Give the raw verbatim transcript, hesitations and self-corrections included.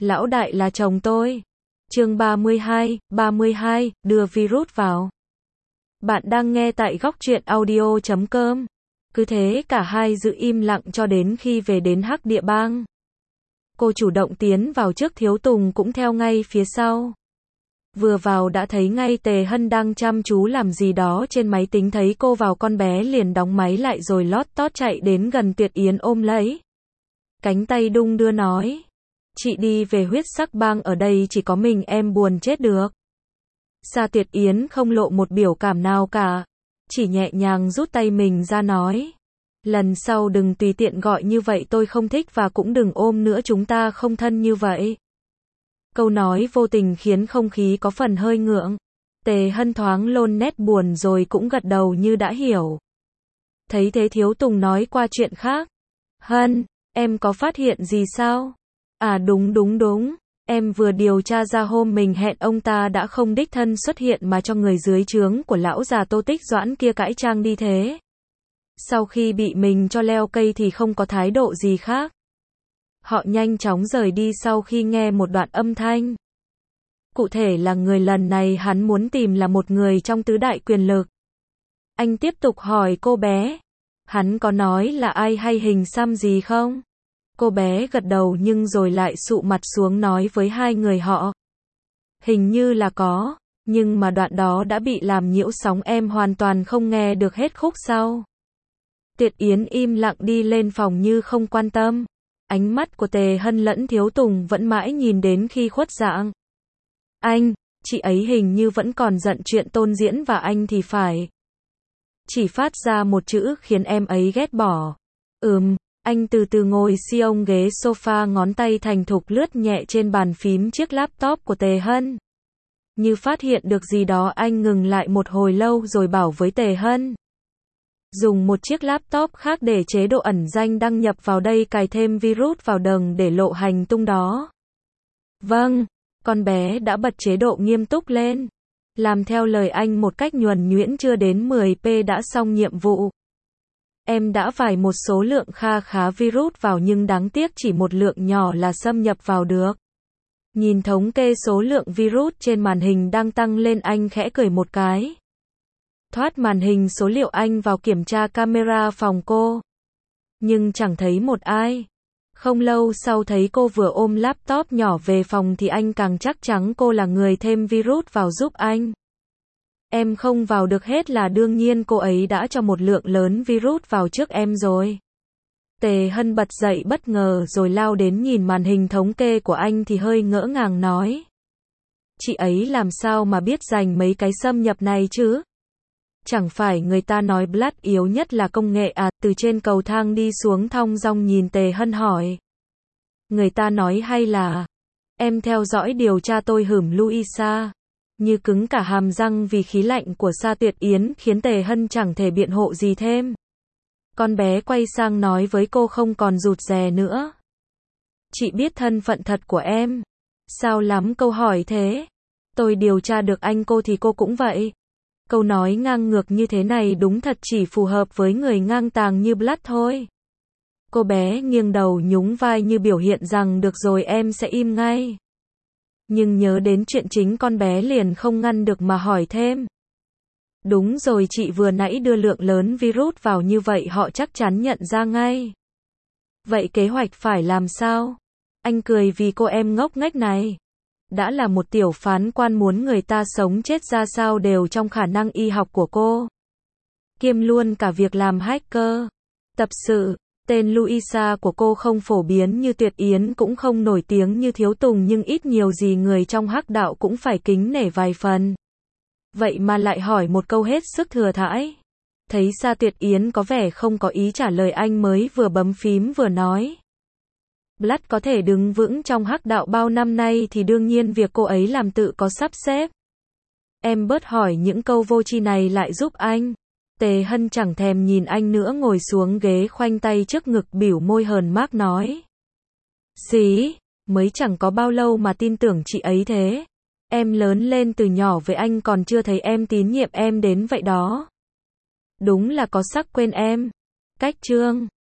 Lão đại là chồng tôi. Chương ba mươi hai, ba mươi hai, đưa virus vào. Bạn đang nghe tại góc truyện audio chấm com. Cứ thế cả hai giữ im lặng cho đến khi về đến Hắc Địa Bang. Cô chủ động tiến vào trước, Thiếu Tùng cũng theo ngay phía sau. Vừa vào đã thấy ngay Tề Hân đang chăm chú làm gì đó trên máy tính, thấy cô vào con bé liền đóng máy lại rồi lót tót chạy đến gần Tuyệt Yến ôm lấy. Cánh tay đung đưa nói. Chị đi về huyết sắc bang, ở đây chỉ có mình em buồn chết được. Sa Tuyệt Yến không lộ một biểu cảm nào cả. Chỉ nhẹ nhàng rút tay mình ra nói. Lần sau đừng tùy tiện gọi như vậy, tôi không thích, và cũng đừng ôm nữa, chúng ta không thân như vậy. Câu nói vô tình khiến không khí có phần hơi ngượng. Tề Hân thoáng lôn nét buồn rồi cũng gật đầu như đã hiểu. Thấy thế Thiếu Tùng nói qua chuyện khác. Hân, em có phát hiện gì sao? À đúng đúng đúng, em vừa điều tra ra hôm mình hẹn ông ta đã không đích thân xuất hiện mà cho người dưới trướng của lão già Tô Tích Doãn kia cãi trang đi thế. Sau khi bị mình cho leo cây thì không có thái độ gì khác. Họ nhanh chóng rời đi sau khi nghe một đoạn âm thanh. Cụ thể là người lần này hắn muốn tìm là một người trong tứ đại quyền lực. Anh tiếp tục hỏi cô bé. Hắn có nói là ai hay hình xăm gì không? Cô bé gật đầu nhưng rồi lại sụ mặt xuống nói với hai người họ. Hình như là có, nhưng mà đoạn đó đã bị làm nhiễu sóng, em hoàn toàn không nghe được hết khúc sau. Tuyệt Yến im lặng đi lên phòng như không quan tâm. Ánh mắt của Tề Hân lẫn Thiếu Tùng vẫn mãi nhìn đến khi khuất dạng. Anh, chị ấy hình như vẫn còn giận chuyện Tôn Diễn và anh thì phải. Chỉ phát ra một chữ khiến em ấy ghét bỏ. Ừm. Anh từ từ ngồi siêu ghế sofa, ngón tay thành thục lướt nhẹ trên bàn phím chiếc laptop của Tề Hân. Như phát hiện được gì đó, anh ngừng lại một hồi lâu rồi bảo với Tề Hân. Dùng một chiếc laptop khác để chế độ ẩn danh đăng nhập vào đây, cài thêm virus vào đừng để lộ hành tung đó. Vâng, con bé đã bật chế độ nghiêm túc lên. Làm theo lời anh một cách nhuần nhuyễn, chưa đến mười phút đã xong nhiệm vụ. Em đã vài một số lượng kha khá virus vào nhưng đáng tiếc chỉ một lượng nhỏ là xâm nhập vào được. Nhìn thống kê số lượng virus trên màn hình đang tăng lên, anh khẽ cười một cái. Thoát màn hình số liệu, anh vào kiểm tra camera phòng cô. Nhưng chẳng thấy một ai. Không lâu sau thấy cô vừa ôm laptop nhỏ về phòng thì anh càng chắc chắn cô là người thêm virus vào giúp anh. Em không vào được hết là đương nhiên, cô ấy đã cho một lượng lớn virus vào trước em rồi. Tề Hân bật dậy bất ngờ rồi lao đến nhìn màn hình thống kê của anh thì hơi ngỡ ngàng nói. Chị ấy làm sao mà biết dành mấy cái xâm nhập này chứ? Chẳng phải người ta nói Blood yếu nhất là công nghệ à? Từ trên cầu thang đi xuống thong dong nhìn Tề Hân hỏi. Người ta nói hay là... Em theo dõi điều tra tôi hửm Luisa. Như cứng cả hàm răng vì khí lạnh của Sa Tuyệt Yến khiến Tề Hân chẳng thể biện hộ gì thêm. Con bé quay sang nói với cô không còn rụt rè nữa. Chị biết thân phận thật của em. Sao lắm câu hỏi thế? Tôi điều tra được anh cô thì cô cũng vậy. Câu nói ngang ngược như thế này đúng thật chỉ phù hợp với người ngang tàng như Blood thôi. Cô bé nghiêng đầu nhún vai như biểu hiện rằng được rồi, em sẽ im ngay. Nhưng nhớ đến chuyện chính, con bé liền không ngăn được mà hỏi thêm. Đúng rồi, chị vừa nãy đưa lượng lớn virus vào như vậy họ chắc chắn nhận ra ngay. Vậy kế hoạch phải làm sao? Anh cười vì cô em ngốc nghếch này. Đã là một tiểu phán quan, muốn người ta sống chết ra sao đều trong khả năng y học của cô. Kiêm luôn cả việc làm hacker. Tập sự. Tên Luisa của cô không phổ biến như Tuyệt Yến, cũng không nổi tiếng như Thiếu Tùng, nhưng ít nhiều gì người trong hắc đạo cũng phải kính nể vài phần. Vậy mà lại hỏi một câu hết sức thừa thãi. Thấy Sa Tuyệt Yến có vẻ không có ý trả lời, anh mới vừa bấm phím vừa nói. Blood có thể đứng vững trong hắc đạo bao năm nay thì đương nhiên việc cô ấy làm tự có sắp xếp. Em bớt hỏi những câu vô tri này lại giúp anh. Tề Hân chẳng thèm nhìn anh nữa, ngồi xuống ghế khoanh tay trước ngực bỉu môi hờn mác nói. Xí, mới chẳng có bao lâu mà tin tưởng chị ấy thế. Em lớn lên từ nhỏ với anh còn chưa thấy em tín nhiệm em đến vậy đó. Đúng là có sắc quên em. Cách chương.